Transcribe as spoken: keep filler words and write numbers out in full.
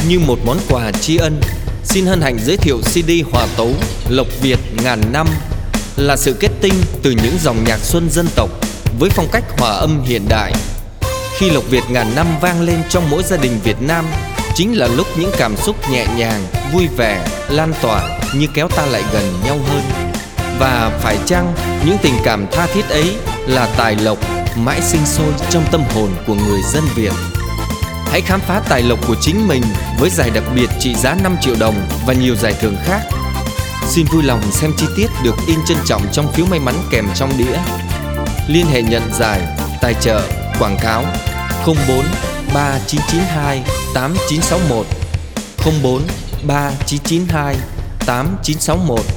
Như một món quà tri ân, xin hân hạnh giới thiệu xê đê hòa tấu Lộc Việt ngàn năm, là sự kết tinh từ những dòng nhạc xuân dân tộc với phong cách hòa âm hiện đại. Khi Lộc Việt ngàn năm vang lên trong mỗi gia đình Việt Nam, chính là lúc những cảm xúc nhẹ nhàng, vui vẻ, lan tỏa như kéo ta lại gần nhau hơn. Và phải chăng những tình cảm tha thiết ấy là tài lộc mãi sinh sôi trong tâm hồn của người dân Việt? Hãy khám phá tài lộc của chính mình với giải đặc biệt trị giá năm triệu đồng và nhiều giải thưởng khác. Xin vui lòng xem chi tiết được in trân trọng trong phiếu may mắn kèm trong đĩa. Liên hệ nhận giải, tài trợ, quảng cáo không bốn ba chín chín hai tám chín sáu một, không bốn ba chín chín hai tám chín sáu một.